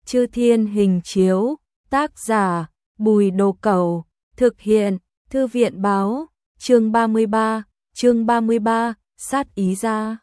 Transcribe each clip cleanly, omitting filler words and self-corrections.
Chư Thiên Hình Chiếu, tác giả, Bùi Đồ Cẩu, thực hiện, Thư viện báo, chương 33, sát ý ra.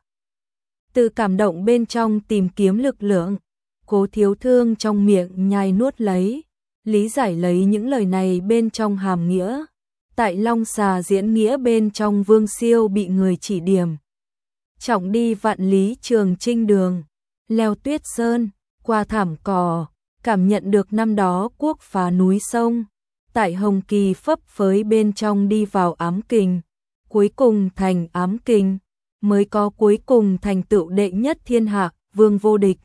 Từ cảm động bên trong tìm kiếm lực lượng, Cố Thiếu Thương trong miệng nhai nuốt lấy, lý giải lấy những lời này bên trong hàm nghĩa. Tại Long Xà diễn nghĩa bên trong Vương Siêu bị người chỉ điểm. Trọng đi vạn lý trường trinh đường, leo tuyết sơn, qua thảm cỏ, cảm nhận được năm đó quốc phá núi sông. Tại Hồng Kỳ phấp phới bên trong đi vào ám kình, cuối cùng thành ám kình, mới có cuối cùng thành tựu đệ nhất thiên hạ, vương vô địch.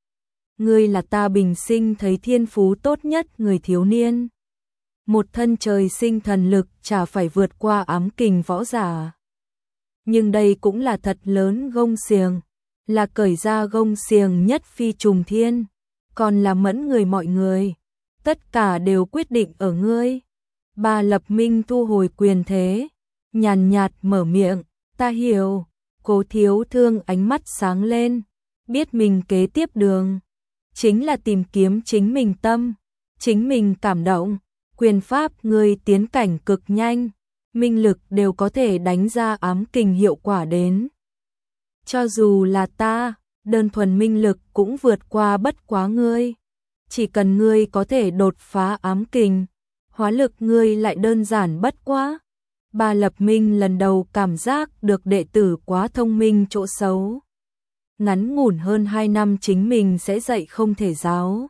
Ngươi là ta bình sinh thấy thiên phú tốt nhất người thiếu niên. Một thân trời sinh thần lực chả phải vượt qua ám kình võ giả. Nhưng đây cũng là thật lớn gông xiềng, là cởi ra gông xiềng nhất phi trùng thiên, còn là mẫn người mọi người. Tất cả đều quyết định ở ngươi. Bà Lập Minh thu hồi quyền thế, nhàn nhạt mở miệng, ta hiểu. Cố Thiếu Thương ánh mắt sáng lên, biết mình kế tiếp đường chính là tìm kiếm chính mình tâm, chính mình cảm động. Quyền pháp ngươi tiến cảnh cực nhanh, minh lực đều có thể đánh ra ám kình hiệu quả đến. Cho dù là ta, đơn thuần minh lực cũng vượt qua bất quá ngươi. Chỉ cần ngươi có thể đột phá ám kình, hóa lực ngươi lại đơn giản bất quá. Bà Lập Minh lần đầu cảm giác được đệ tử quá thông minh chỗ xấu. Ngắn ngủn hơn 2 năm chính mình sẽ dạy không thể giáo.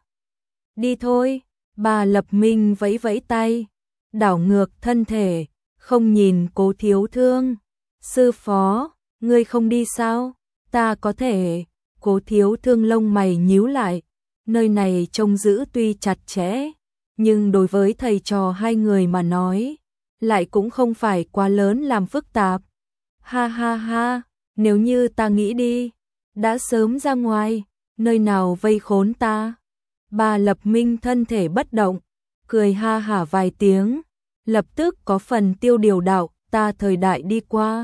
Đi thôi, bà Lập Minh vẫy vẫy tay, đảo ngược thân thể, không nhìn Cố Thiếu Thương. Sư phó, ngươi không đi sao? Ta có thể. Cố Thiếu Thương lông mày nhíu lại. Nơi này trông giữ tuy chặt chẽ, nhưng đối với thầy trò hai người mà nói, lại cũng không phải quá lớn làm phức tạp. Ha ha ha, nếu như ta nghĩ đi, đã sớm ra ngoài, nơi nào vây khốn ta. Bà Lập Minh thân thể bất động, cười ha hả vài tiếng, lập tức có phần tiêu điều đạo, ta thời đại đi qua.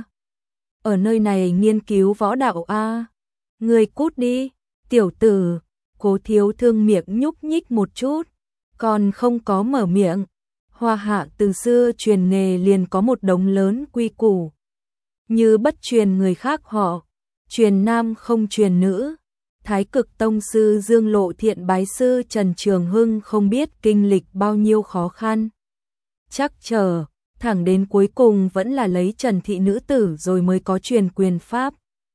Ở nơi này nghiên cứu võ đạo a. Ngươi cút đi, tiểu tử. Cố Thiếu Thương miệng nhúc nhích một chút, còn không có mở miệng. Hoa Hạ từ xưa truyền nghề liền có một đống lớn quy củ. Như bất truyền người khác họ, truyền nam không truyền nữ. Thái Cực Tông sư Dương Lộ Thiện bái sư Trần Trường Hưng không biết kinh lịch bao nhiêu khó khăn. Chắc chờ, thẳng đến cuối cùng vẫn là lấy Trần thị nữ tử rồi mới có truyền quyền pháp.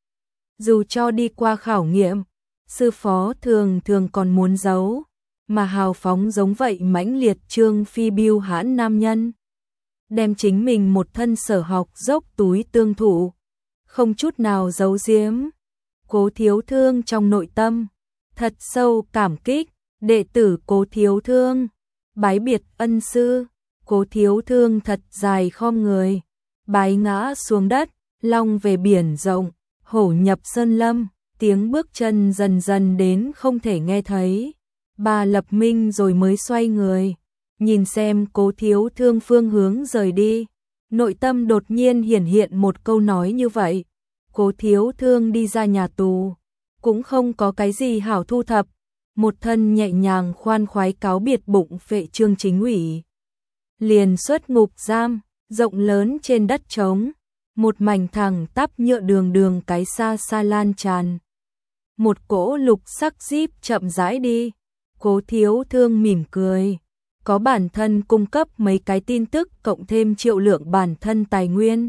Dù cho đi qua khảo nghiệm, sư phó thường còn muốn giấu, mà hào phóng giống vậy mãnh liệt Trương Phi biêu hãn nam nhân. Đem chính mình một thân sở học dốc túi tương thụ, không chút nào giấu giếm. Cố Thiếu Thương trong nội tâm thật sâu cảm kích, đệ tử Cố Thiếu Thương bái biệt ân sư. Cố Thiếu Thương thật dài khom người, bái ngã xuống đất, long về biển rộng, hổ nhập sơn lâm, tiếng bước chân dần dần đến không thể nghe thấy. Bà Lập Minh rồi mới xoay người, nhìn xem Cố Thiếu Thương phương hướng rời đi, nội tâm đột nhiên hiển hiện một câu nói như vậy. Cố Thiếu Thương đi ra nhà tù, cũng không có cái gì hảo thu thập, một thân nhẹ nhàng khoan khoái cáo biệt bụng phệ Trương Chính ủy. Liền xuất ngục giam, rộng lớn trên đất trống, một mảnh thẳng tắp nhựa đường cái xa xa lan tràn. Một cỗ lục sắc jeep chậm rãi đi, Cố Thiếu Thương mỉm cười, có bản thân cung cấp mấy cái tin tức cộng thêm triệu lượng bản thân tài nguyên.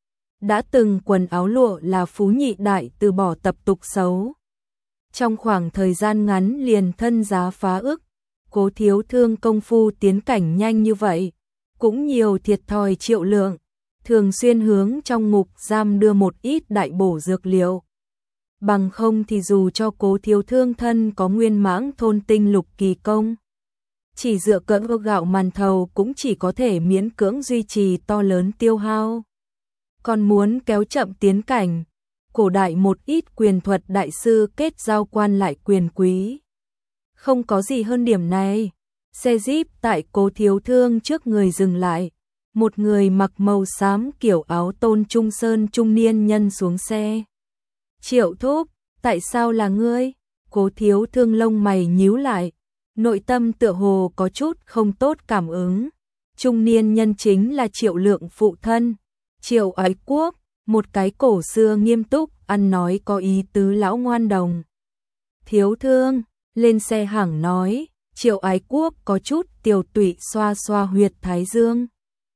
Đã từng quần áo lụa là phú nhị đại từ bỏ tập tục xấu. Trong khoảng thời gian ngắn liền thân giá phá ức, Cố Thiếu Thương công phu tiến cảnh nhanh như vậy, cũng nhiều thiệt thòi triệu lượng, thường xuyên hướng trong ngục giam đưa một ít đại bổ dược liệu. Bằng không thì dù cho Cố Thiếu Thương thân có nguyên mãng thôn tinh lục kỳ công, chỉ dựa cỡ gạo màn thầu cũng chỉ có thể miễn cưỡng duy trì to lớn tiêu hao. Còn muốn kéo chậm tiến cảnh, cổ đại một ít quyền thuật đại sư kết giao quan lại quyền quý. Không có gì hơn điểm này. Xe jeep tại Cố Thiếu Thương trước người dừng lại, một người mặc màu xám kiểu áo tôn trung sơn trung niên nhân xuống xe. Triệu thúc, tại sao là ngươi? Cố Thiếu Thương lông mày nhíu lại, nội tâm tựa hồ có chút không tốt cảm ứng. Trung niên nhân chính là Triệu Lượng phụ thân, Triệu Ái Quốc, một cái cổ xưa nghiêm túc, ăn nói có ý tứ lão ngoan đồng. Thiếu thương, lên xe hẳng nói, Triệu Ái Quốc có chút tiều tụy xoa xoa huyệt thái dương.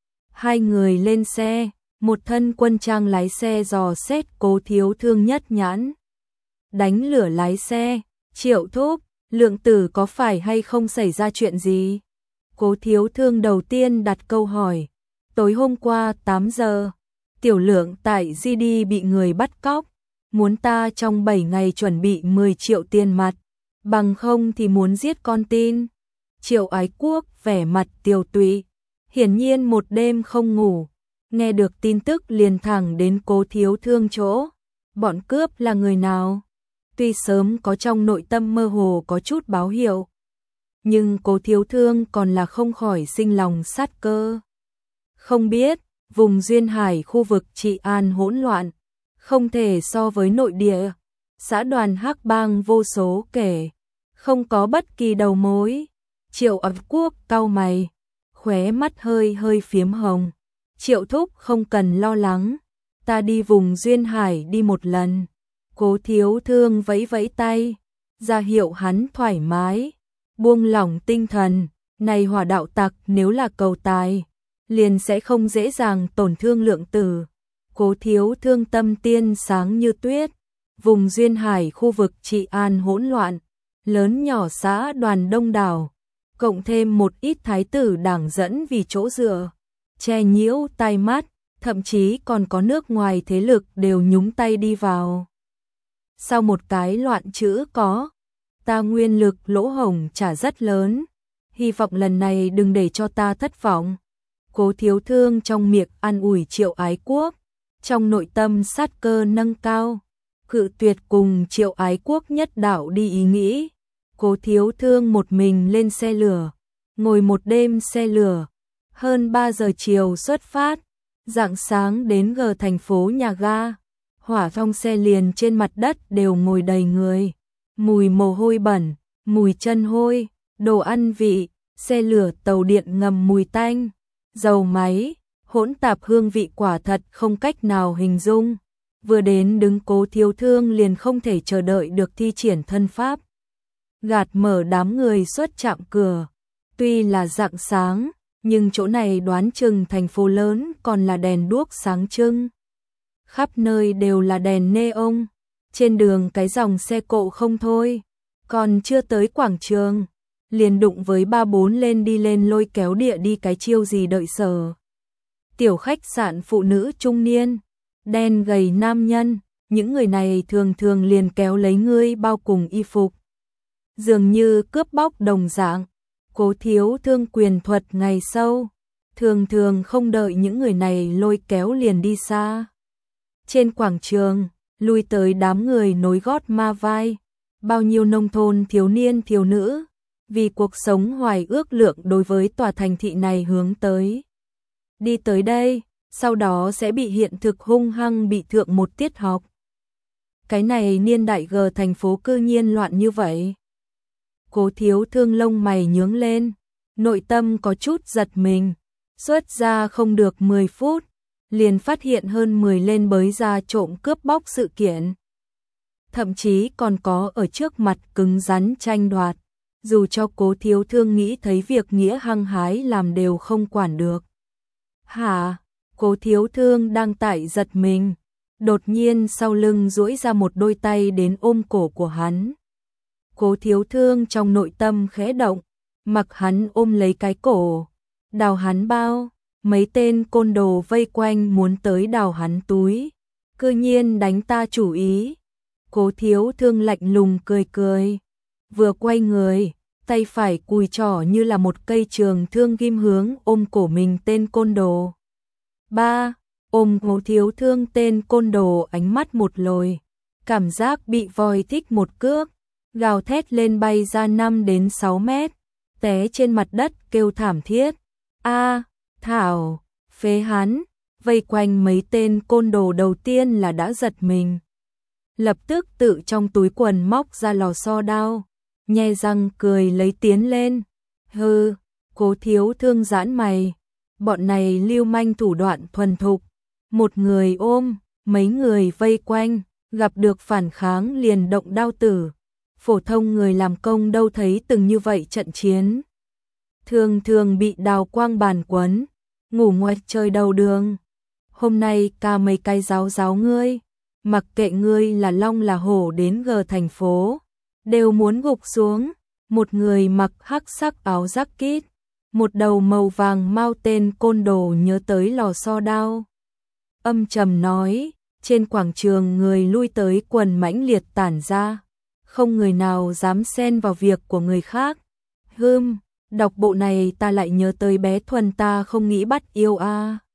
Hai người lên xe, một thân quân trang lái xe dò xét Cố thiếu thương nhất nhãn. Đánh lửa lái xe, Triệu thúc, Lượng tử có phải hay không xảy ra chuyện gì? Cố thiếu thương đầu tiên đặt câu hỏi. Tối hôm qua 8 giờ, Tiểu Lượng tại GD bị người bắt cóc, muốn ta trong 7 ngày chuẩn bị 10 triệu tiền mặt, bằng không thì muốn giết con tin. Triệu Ái Quốc vẻ mặt tiều tụy, hiển nhiên một đêm không ngủ, nghe được tin tức liền thẳng đến Cố thiếu thương chỗ. Bọn cướp là người nào? Tuy sớm có trong nội tâm mơ hồ có chút báo hiệu, nhưng Cố thiếu thương còn là không khỏi sinh lòng sát cơ. Không biết, vùng duyên hải khu vực trị an hỗn loạn, không thể so với nội địa, xã đoàn hắc bang vô số kể, không có bất kỳ đầu mối. Triệu Ái Quốc cau mày, khóe mắt hơi hơi phiếm hồng. Triệu thúc không cần lo lắng, ta đi vùng duyên hải đi một lần. Cố thiếu thương vẫy vẫy tay, ra hiệu hắn thoải mái, buông lỏng tinh thần. Này hỏa đạo tặc nếu là cầu tài, liền sẽ không dễ dàng tổn thương Lượng tử. Cố thiếu thương tâm tiên sáng như tuyết, vùng duyên hải khu vực trị an hỗn loạn, lớn nhỏ xã đoàn đông đảo, cộng thêm một ít thái tử đảng dẫn vì chỗ dựa, che nhiễu tai mắt, thậm chí còn có nước ngoài thế lực đều nhúng tay đi vào. Sau một cái loạn chữ có, ta nguyên lực lỗ hổng trả rất lớn, hy vọng lần này đừng để cho ta thất vọng. Cố thiếu thương trong miệng an ủi Triệu Ái Quốc, trong nội tâm sát cơ nâng cao, cự tuyệt cùng Triệu Ái Quốc nhất đạo đi ý nghĩ. Cố thiếu thương một mình lên xe lửa, ngồi một đêm xe lửa, hơn 3 giờ chiều xuất phát, rạng sáng đến G thành phố nhà ga. Hỏa phong xe liền trên mặt đất đều ngồi đầy người, mùi mồ hôi bẩn, mùi chân hôi, đồ ăn vị, xe lửa tàu điện ngầm mùi tanh, dầu máy, hỗn tạp hương vị quả thật không cách nào hình dung. Vừa đến đứng Cố thiếu thương liền không thể chờ đợi được thi triển thân pháp. Gạt mở đám người xuất chạm cửa, tuy là rạng sáng, nhưng chỗ này đoán chừng thành phố lớn còn là đèn đuốc sáng trưng. Khắp nơi đều là đèn neon, trên đường cái dòng xe cộ không thôi, còn chưa tới quảng trường, liền đụng với 3-4 lên đi lên lôi kéo địa đi cái chiêu gì đợi sở. Tiểu khách sạn phụ nữ trung niên, đen gầy nam nhân, những người này thường thường liền kéo lấy ngươi bao cùng y phục. Dường như cướp bóc đồng dạng, Cố thiếu thương quyền thuật ngày sâu, thường thường không đợi những người này lôi kéo liền đi xa. Trên quảng trường, lui tới đám người nối gót ma vai, bao nhiêu nông thôn thiếu niên thiếu nữ, vì cuộc sống hoài ước lượng đối với tòa thành thị này hướng tới. Đi tới đây, sau đó sẽ bị hiện thực hung hăng bị thượng một tiết học. Cái này niên đại G thành phố cư nhiên loạn như vậy. Cố thiếu thương lông mày nhướng lên, nội tâm có chút giật mình, xuất ra không được 10 phút, liền phát hiện hơn 10 lên bới ra trộm cướp bóc sự kiện. Thậm chí còn có ở trước mặt cứng rắn tranh đoạt, dù cho Cố thiếu thương nghĩ thấy việc nghĩa hăng hái làm đều không quản được. Hả? Cố thiếu thương đang tại giật mình, đột nhiên sau lưng duỗi ra một đôi tay đến ôm cổ của hắn. Cố thiếu thương trong nội tâm khẽ động, mặc hắn ôm lấy cái cổ, đào hắn bao, mấy tên côn đồ vây quanh muốn tới đào hắn túi, cư nhiên đánh ta chủ ý. Cố thiếu thương lạnh lùng cười cười, vừa quay người, tay phải cùi trỏ như là một cây trường thương ghim hướng ôm cổ mình tên côn đồ. Ba, ôm Cố thiếu thương tên côn đồ ánh mắt một lồi, cảm giác bị voi thích một cước, gào thét lên bay ra 5 đến 6 mét, té trên mặt đất kêu thảm thiết. A, thảo, phế hắn, vây quanh mấy tên côn đồ đầu tiên là đã giật mình. Lập tức tự trong túi quần móc ra lò xo đao, nhe răng cười lấy tiến lên. Hừ, Cố Thiếu Thương giãn mày, bọn này lưu manh thủ đoạn thuần thục, một người ôm, mấy người vây quanh, gặp được phản kháng liền động đao tử. Phổ thông người làm công đâu thấy từng như vậy trận chiến. Thường thường bị đào quang bàn quấn, ngủ ngoài trời đầu đường. Hôm nay ca mấy cái giáo giáo ngươi, mặc kệ ngươi là long là hổ đến G thành phố, đều muốn gục xuống. Một người mặc hắc sắc áo jacket, một đầu màu vàng mau tên côn đồ nhớ tới lò xo đao. Âm trầm nói, trên quảng trường người lui tới quần mãnh liệt tản ra, không người nào dám xen vào việc của người khác. Đọc bộ này ta lại nhớ tới bé Thuần ta không nghĩ bắt yêu a.